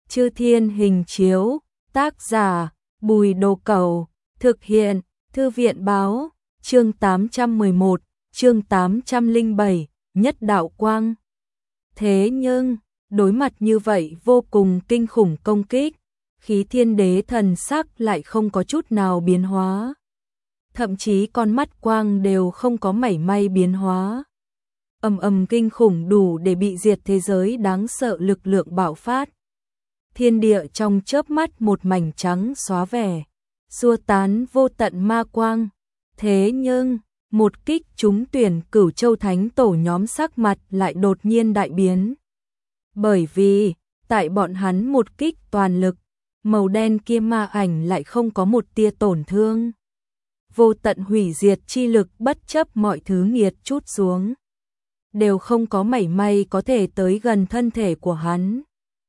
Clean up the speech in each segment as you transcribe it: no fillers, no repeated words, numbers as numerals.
Chư Thiên Hình Chiếu, tác giả, Bùi Đồ Cẩu, thực hiện, Thư viện báo, chương 811, chương 807, nhất đạo quang. Thế nhưng, đối mặt như vậy vô cùng kinh khủng công kích, Khí Thiên Đế thần sắc lại không có chút nào biến hóa. Thậm chí con mắt quang đều không có mảy may biến hóa. Ầm ầm kinh khủng đủ để bị diệt thế giới đáng sợ lực lượng bạo phát. Thiên địa trong chớp mắt một mảnh trắng xóa vẻ, xua tán vô tận ma quang. Thế nhưng, một kích trúng tuyển Cửu Châu Thánh Tổ nhóm sắc mặt lại đột nhiên đại biến. Bởi vì, tại bọn hắn một kích toàn lực, màu đen kia ma ảnh lại không có một tia tổn thương. Vô tận hủy diệt chi lực bất chấp mọi thứ nghiệt trút xuống, đều không có mảy may có thể tới gần thân thể của hắn.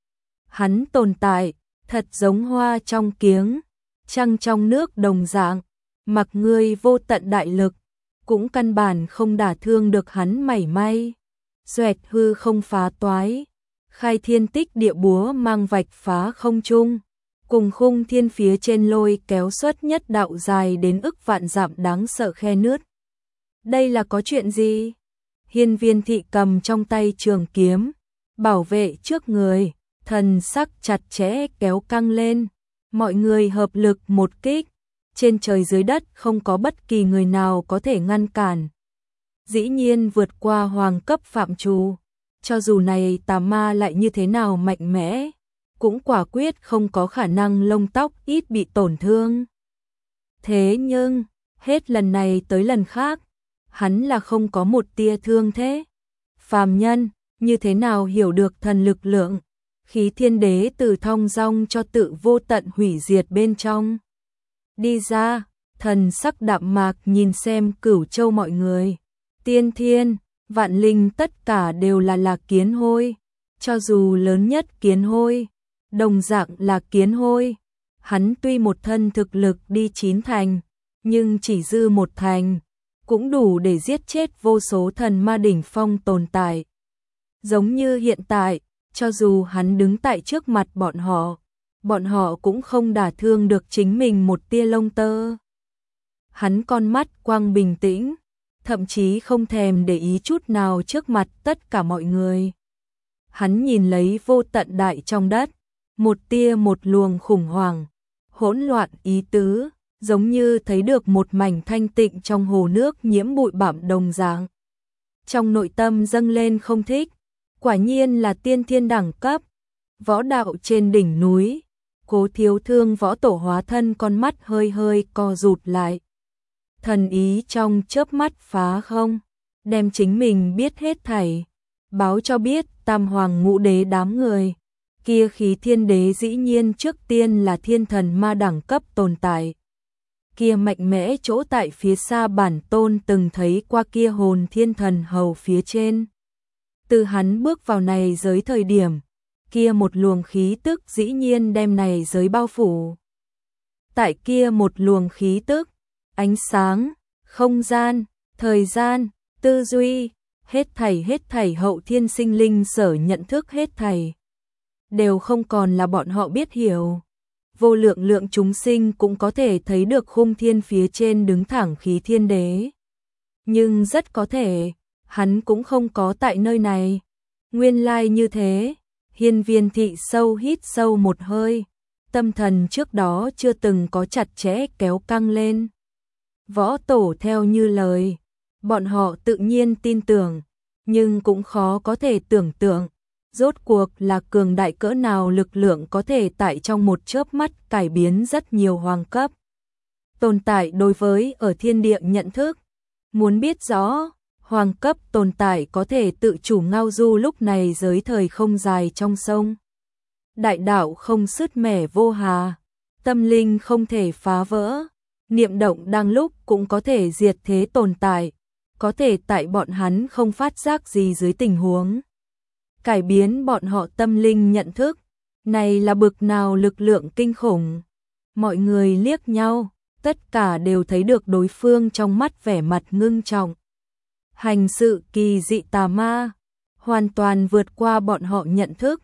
Hắn tồn tại, thật giống hoa trong kiếng, trăng trong nước đồng dạng, mặc ngươi vô tận đại lực, cũng căn bản không đả thương được hắn mảy may. Xoẹt hư không phá toái, khai thiên tích địa búa mang vạch phá không trung, cùng khung thiên phía trên lôi kéo xuất nhất đạo dài đến ức vạn dặm đáng sợ khe nứt. Đây là có chuyện gì? Hiên Viên Thị cầm trong tay trường kiếm, bảo vệ trước người, thần sắc chặt chẽ kéo căng lên. Mọi người hợp lực một kích, trên trời dưới đất không có bất kỳ người nào có thể ngăn cản. Dĩ nhiên vượt qua hoàng cấp phạm trù, cho dù này tà ma lại như thế nào mạnh mẽ, cũng quả quyết không có khả năng lông tóc ít bị tổn thương. Thế nhưng, hết lần này tới lần khác, hắn là không có một tia thương thế. Phàm nhân, như thế nào hiểu được thần lực lượng, Khí Thiên Đế từ thong dong cho tự vô tận hủy diệt bên trong. Đi ra, thần sắc đạm mạc nhìn xem Cửu Châu mọi người. Tiên thiên, vạn linh tất cả đều là kiến hôi. Cho dù lớn nhất kiến hôi, đồng dạng là kiến hôi. Hắn tuy một thân thực lực đi 9 thành, nhưng chỉ dư 1 thành, cũng đủ để giết chết vô số thần ma đỉnh phong tồn tại. Giống như hiện tại, cho dù hắn đứng tại trước mặt bọn họ cũng không đả thương được chính mình một tia lông tơ. Hắn con mắt quang bình tĩnh, thậm chí không thèm để ý chút nào trước mặt tất cả mọi người. Hắn nhìn lấy vô tận đại trong đất, một tia một luồng khủng hoảng, hỗn loạn ý tứ, giống như thấy được một mảnh thanh tịnh trong hồ nước nhiễm bụi bặm đồng dạng. Trong nội tâm dâng lên không thích, quả nhiên là tiên thiên đẳng cấp, võ đạo trên đỉnh núi. Cố Thiếu Thương võ tổ hóa thân con mắt hơi hơi co rụt lại. Thần ý trong chớp mắt phá không, đem chính mình biết hết thảy, báo cho biết Tam Hoàng Ngũ Đế đám người. Kia Khí Thiên Đế dĩ nhiên trước tiên là thiên thần ma đẳng cấp tồn tại. Kia mạnh mẽ chỗ tại phía xa bản tôn từng thấy qua kia hồn thiên thần hầu phía trên. Từ hắn bước vào này giới thời điểm, kia một luồng khí tức dĩ nhiên đem này giới bao phủ. Tại kia một luồng khí tức, ánh sáng, không gian, thời gian, tư duy, hết thảy hậu thiên sinh linh sở nhận thức hết thảy, đều không còn là bọn họ biết hiểu. Vô lượng lượng chúng sinh cũng có thể thấy được khung thiên phía trên đứng thẳng Khí Thiên Đế. Nhưng rất có thể, hắn cũng không có tại nơi này. Nguyên lai như thế. Hiên Viên Thị hít sâu một hơi, tâm thần trước đó chưa từng có chặt chẽ kéo căng lên. Võ tổ theo như lời, bọn họ tự nhiên tin tưởng, nhưng cũng khó có thể tưởng tượng, rốt cuộc là cường đại cỡ nào lực lượng có thể tại trong một chớp mắt cải biến rất nhiều hoàng cấp tồn tại đối với ở thiên địa nhận thức. Muốn biết rõ, hoàng cấp tồn tại có thể tự chủ ngao du lúc này giới thời không dài trong sông. Đại đạo không sứt mẻ vô hà, tâm linh không thể phá vỡ, niệm động đang lúc cũng có thể diệt thế tồn tại, có thể tại bọn hắn không phát giác gì dưới tình huống cải biến bọn họ tâm linh nhận thức. Này là bực nào lực lượng kinh khủng. Mọi người liếc nhau, tất cả đều thấy được đối phương trong mắt vẻ mặt ngưng trọng. Hành sự kỳ dị tà ma, hoàn toàn vượt qua bọn họ nhận thức,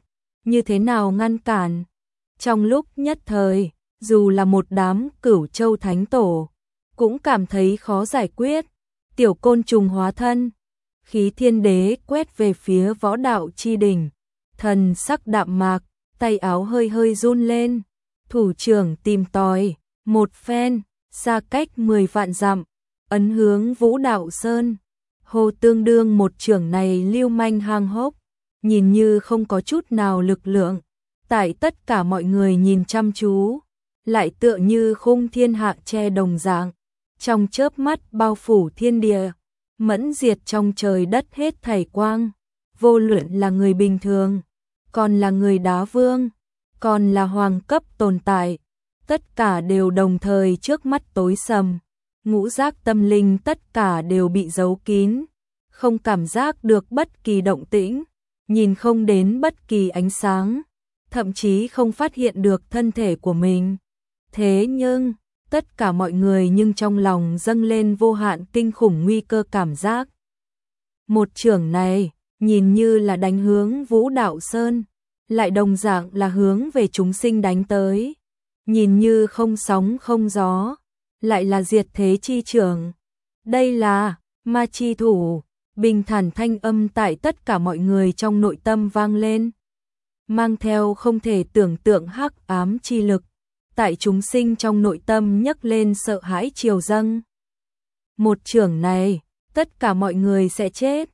như thế nào ngăn cản. Trong lúc nhất thời, dù là một đám Cửu Châu Thánh Tổ, cũng cảm thấy khó giải quyết. Tiểu côn trùng hóa thân, khí thiên đế quét về phía Võ Đạo Chi Đỉnh, thần sắc đạm mạc, tay áo hơi hơi run lên, thủ trưởng tìm tòi, một phen, xa cách 10 vạn dặm, ấn hướng Vũ Đạo Sơn. Hồ tương đương một trưởng này lưu manh hang hốc, nhìn như không có chút nào lực lượng, tại tất cả mọi người nhìn chăm chú, lại tựa như khung thiên hạ che đồng dạng, trong chớp mắt bao phủ thiên địa, mẫn diệt trong trời đất hết thảy quang, vô luận là người bình thường, còn là người đá vương, còn là hoàng cấp tồn tại, tất cả đều đồng thời trước mắt tối sầm, ngũ giác tâm linh tất cả đều bị giấu kín, không cảm giác được bất kỳ động tĩnh, nhìn không đến bất kỳ ánh sáng, thậm chí không phát hiện được thân thể của mình. Thế nhưng, tất cả mọi người nhưng trong lòng dâng lên vô hạn kinh khủng nguy cơ cảm giác. Một chưởng này, nhìn như là đánh hướng Vũ Đạo Sơn, lại đồng dạng là hướng về chúng sinh đánh tới. Nhìn như không sóng không gió, lại là diệt thế chi chưởng. Đây là ma chi thủ, bình thản thanh âm tại tất cả mọi người trong nội tâm vang lên. Mang theo không thể tưởng tượng hắc ám chi lực, tại chúng sinh trong nội tâm nhấc lên sợ hãi triều dâng. Một chưởng này, tất cả mọi người sẽ chết.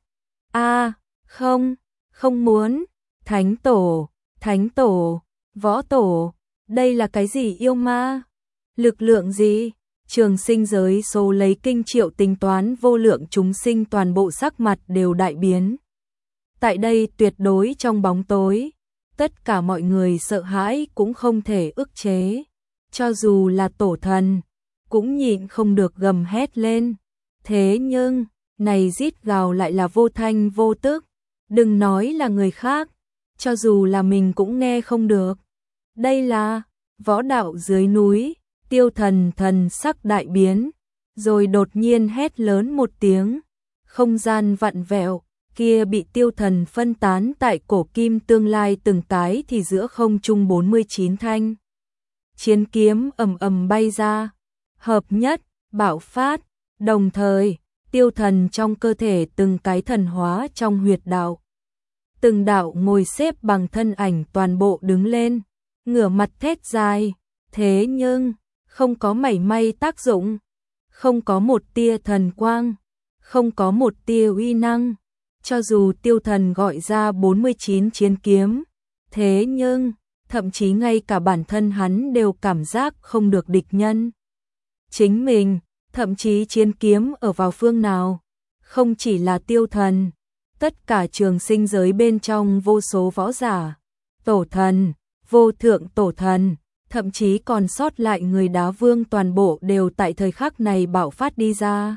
Không, không muốn. Thánh tổ, võ tổ, đây là cái gì yêu ma? Lực lượng gì? Trường sinh giới số lấy kinh triệu tính toán vô lượng chúng sinh toàn bộ sắc mặt đều đại biến. Tại đây tuyệt đối trong bóng tối, tất cả mọi người sợ hãi cũng không thể ức chế. Cho dù là tổ thần, cũng nhịn không được gầm hét lên. Thế nhưng, này rít gào lại là vô thanh vô tức. Đừng nói là người khác, cho dù là mình cũng nghe không được. Đây là võ đạo dưới núi, Tiêu Thần thần sắc đại biến, rồi đột nhiên hét lớn một tiếng. Không gian vặn vẹo, kia bị Tiêu Thần phân tán tại cổ kim tương lai từng cái thì giữa không trung 49 thanh. Chiến kiếm ầm ầm bay ra, hợp nhất, bạo phát, đồng thời, Tiêu Thần trong cơ thể từng cái thần hóa trong huyệt đạo. Từng đạo ngồi xếp bằng thân ảnh toàn bộ đứng lên, ngửa mặt thét dài, thế nhưng, không có mảy may tác dụng, không có một tia thần quang, không có một tia uy năng, cho dù Tiêu Thần gọi ra 49 chiến kiếm, thế nhưng, thậm chí ngay cả bản thân hắn đều cảm giác không được địch nhân. Chính mình, thậm chí chiến kiếm ở vào phương nào, không chỉ là Tiêu Thần, tất cả trường sinh giới bên trong vô số võ giả, tổ thần, vô thượng tổ thần, thậm chí còn sót lại người đá vương toàn bộ đều tại thời khắc này bạo phát đi ra.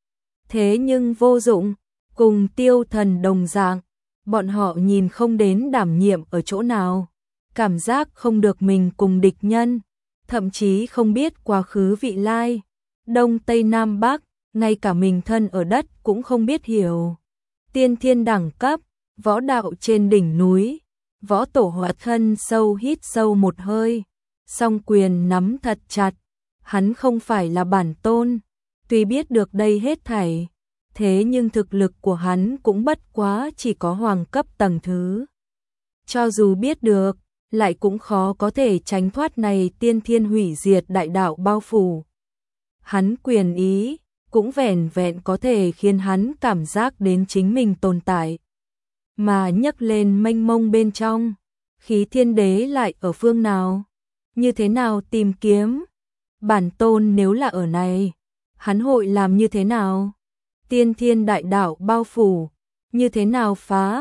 Thế nhưng vô dụng, cùng Tiêu Thần đồng dạng, bọn họ nhìn không đến đảm nhiệm ở chỗ nào, cảm giác không được mình cùng địch nhân, thậm chí không biết quá khứ vị lai, đông tây nam bắc, ngay cả mình thân ở đất cũng không biết hiểu. Tiên thiên đẳng cấp, võ đạo trên đỉnh núi, võ tổ hóa thân sâu hít sâu một hơi, song quyền nắm thật chặt, hắn không phải là bản tôn, tuy biết được đây hết thảy, thế nhưng thực lực của hắn cũng bất quá chỉ có hoàng cấp tầng thứ. Cho dù biết được, lại cũng khó có thể tránh thoát này tiên thiên hủy diệt đại đạo bao phủ. Hắn quyền ý, cũng vẻn vẹn có thể khiến hắn cảm giác đến chính mình tồn tại. Mà nhấc lên mênh mông bên trong, khí thiên đế lại ở phương nào? Như thế nào tìm kiếm? Bản tôn nếu là ở này, hắn hội làm như thế nào? Tiên thiên đại đạo bao phủ, như thế nào phá?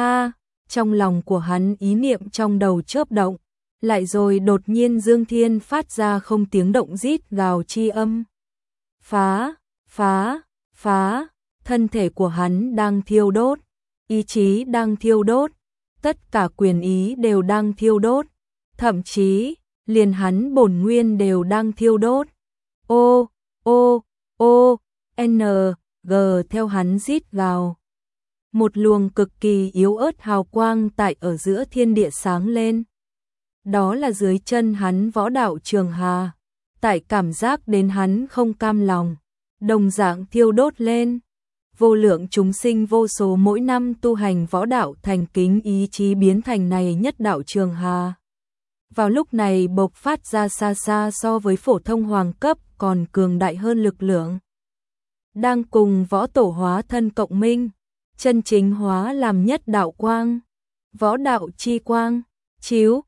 Trong lòng của hắn ý niệm trong đầu chớp động, lại rồi đột nhiên Dương Thiên phát ra không tiếng động rít gào chi âm. Phá, thân thể của hắn đang thiêu đốt, ý chí đang thiêu đốt, tất cả quyền ý đều đang thiêu đốt, thậm chí, liền hắn bổn nguyên đều đang thiêu đốt. G theo hắn rít gào. một luồng cực kỳ yếu ớt hào quang tại ở giữa thiên địa sáng lên. Đó là dưới chân hắn võ đạo Trường Hà, tại cảm giác đến hắn không cam lòng, đồng dạng thiêu đốt lên. Vô lượng chúng sinh vô số mỗi năm tu hành võ đạo thành kính ý chí biến thành này nhất đạo Trường Hà. Vào lúc này bộc phát ra xa xa so với phổ thông hoàng cấp còn cường đại hơn lực lượng. Đang cùng võ tổ hóa thân cộng minh, chân chính hóa làm nhất đạo quang. Võ đạo chi quang, chiếu,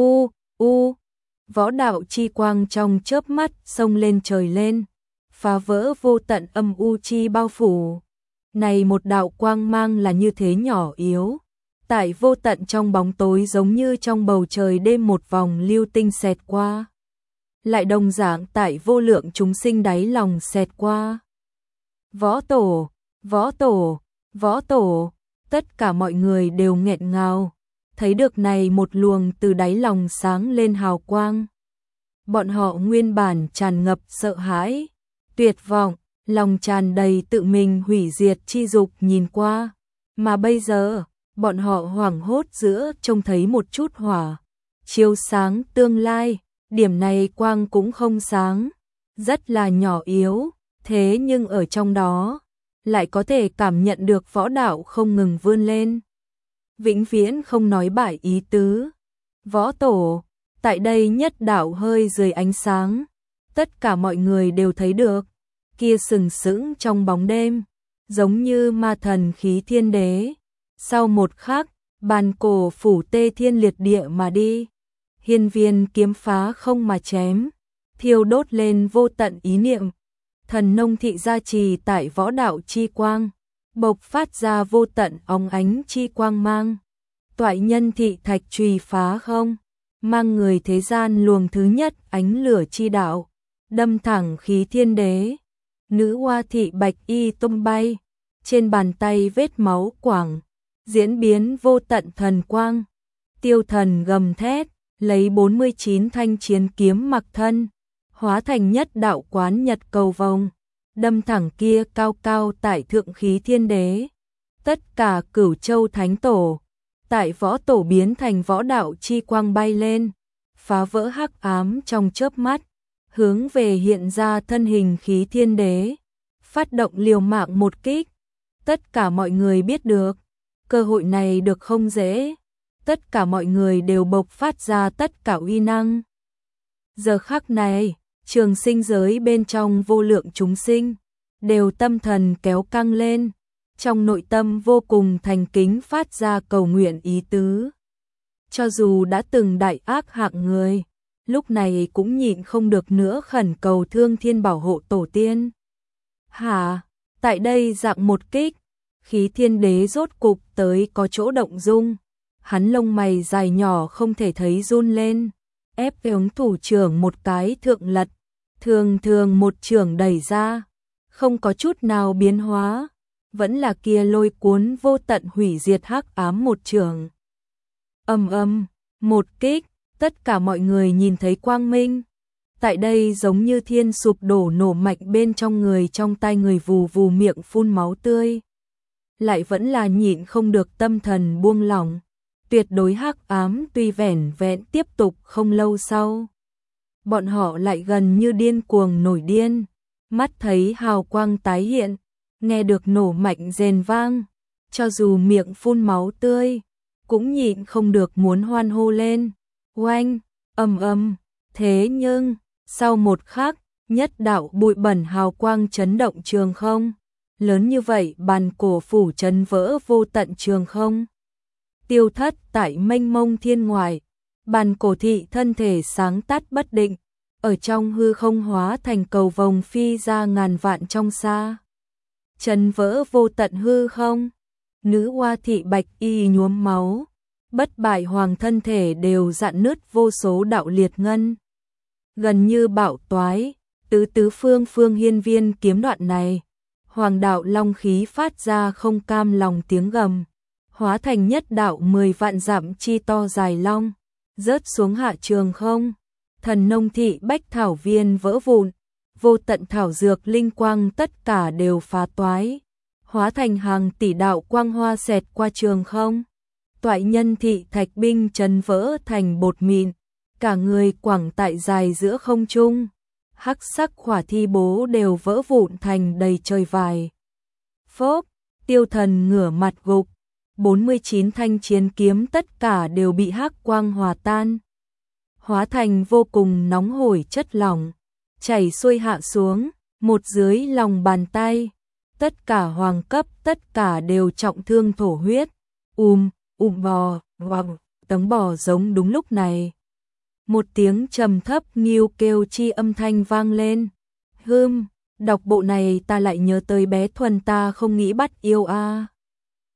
võ đạo chi quang trong chớp mắt xông lên trời lên, phá vỡ vô tận âm u chi bao phủ. Này một đạo quang mang là như thế nhỏ yếu, tại vô tận trong bóng tối giống như trong bầu trời đêm một vòng lưu tinh xẹt qua. Lại đồng dạng tại vô lượng chúng sinh đáy lòng xẹt qua. Võ tổ, võ tổ, võ tổ, tất cả mọi người đều nghẹn ngào, thấy được này một luồng từ đáy lòng sáng lên hào quang. Bọn họ nguyên bản tràn ngập sợ hãi, tuyệt vọng, lòng tràn đầy tự mình hủy diệt chi dục nhìn qua, mà bây giờ, bọn họ hoảng hốt giữa trông thấy một chút hỏa, chiếu sáng tương lai, điểm này quang cũng không sáng, rất là nhỏ yếu, thế nhưng ở trong đó, lại có thể cảm nhận được võ đạo không ngừng vươn lên. Vĩnh viễn không nói bại ý tứ. Võ tổ, tại đây nhất đạo hơi dưới ánh sáng, tất cả mọi người đều thấy được, kia sừng sững trong bóng đêm, giống như ma thần khí thiên đế. Sau một khắc, bàn cổ phủ tê thiên liệt địa mà đi, hiên viên kiếm phá không mà chém, thiêu đốt lên vô tận ý niệm. Thần nông thị gia trì tại võ đạo chi quang, bộc phát ra vô tận óng ánh chi quang mang. Toại nhân thị thạch chùy phá không, mang người thế gian luồng thứ nhất ánh lửa chi đạo, đâm thẳng khí thiên đế. Nữ hoa thị bạch y tung bay, trên bàn tay vết máu quảng, diễn biến vô tận thần quang. Tiêu thần gầm thét, lấy 49 thanh chiến kiếm mặc thân, hóa thành nhất đạo quán nhật cầu vồng, đâm thẳng kia cao cao tại thượng khí thiên đế. Tất cả Cửu Châu thánh tổ, tại võ tổ biến thành võ đạo chi quang bay lên, phá vỡ hắc ám trong chớp mắt, hướng về hiện ra thân hình khí thiên đế, phát động liều mạng một kích. Tất cả mọi người biết được, cơ hội này được không dễ, tất cả mọi người đều bộc phát ra tất cả uy năng. Giờ khắc này, trường sinh giới bên trong vô lượng chúng sinh, đều tâm thần kéo căng lên, trong nội tâm vô cùng thành kính phát ra cầu nguyện ý tứ. Cho dù đã từng đại ác hạng người, lúc này cũng nhịn không được nữa khẩn cầu Thương Thiên bảo hộ tổ tiên. Hả, tại đây dạng một kích, khí thiên đế rốt cục tới có chỗ động dung, hắn lông mày dài nhỏ không thể thấy run lên, ép ứng thủ trưởng một cái thượng lật, thường thường một trưởng đẩy ra, không có chút nào biến hóa, vẫn là kia lôi cuốn vô tận hủy diệt hắc ám một trường. Một kích, tất cả mọi người nhìn thấy quang minh. Tại đây giống như thiên sụp đổ nổ mạnh bên trong người, trong tai người vù vù miệng phun máu tươi. Lại vẫn là nhịn không được tâm thần buông lỏng. Tuyệt đối hắc ám tuy vẻn vẹn tiếp tục không lâu sau. Bọn họ lại gần như điên cuồng nổi điên. Mắt thấy hào quang tái hiện, nghe được nổ mạnh rền vang. Cho dù miệng phun máu tươi, cũng nhịn không được muốn hoan hô lên. Oanh, thế nhưng, sau một khắc, nhất đạo bụi bẩn hào quang chấn động trường không. Lớn như vậy bàn cổ phủ chấn vỡ vô tận trường không. Tiêu thất tại mênh mông thiên ngoại, bàn cổ thị thân thể sáng tắt bất định, ở trong hư không hóa thành cầu vồng phi ra ngàn vạn trong xa. Chấn vỡ vô tận hư không, nữ hoa thị bạch y nhuốm máu, bất bại hoàng thân thể đều rạn nứt vô số đạo liệt ngân. Gần như bạo toái, tứ phương hiên viên kiếm đoạn này, hoàng đạo long khí phát ra không cam lòng tiếng gầm, hóa thành nhất đạo 10 vạn dặm chi to dài long, rớt xuống hạ trường không. Thần nông thị bách thảo viên vỡ vụn, vô tận thảo dược linh quang tất cả đều phá toái, hóa thành hàng tỷ đạo quang hoa xẹt qua trường không. Toại nhân thị thạch binh chấn vỡ thành bột mịn, cả người quẳng tại dài giữa không trung. Hắc sắc hỏa thi bố đều vỡ vụn thành đầy trời vải. Phốp, Tiêu Thần ngửa mặt gục, 49 thanh chiến kiếm tất cả đều bị hắc quang hòa tan, hóa thành vô cùng nóng hổi chất lỏng, chảy xuôi hạ xuống, một dưới lòng bàn tay. Tất cả hoàng cấp, tất cả đều trọng thương thổ huyết. Bò, wow, tấm bò giống. Đúng lúc này, một tiếng trầm thấp nghiêu kêu chi âm thanh vang lên. Đọc bộ này ta lại nhớ tới bé Thuần, ta không nghĩ bắt yêu a.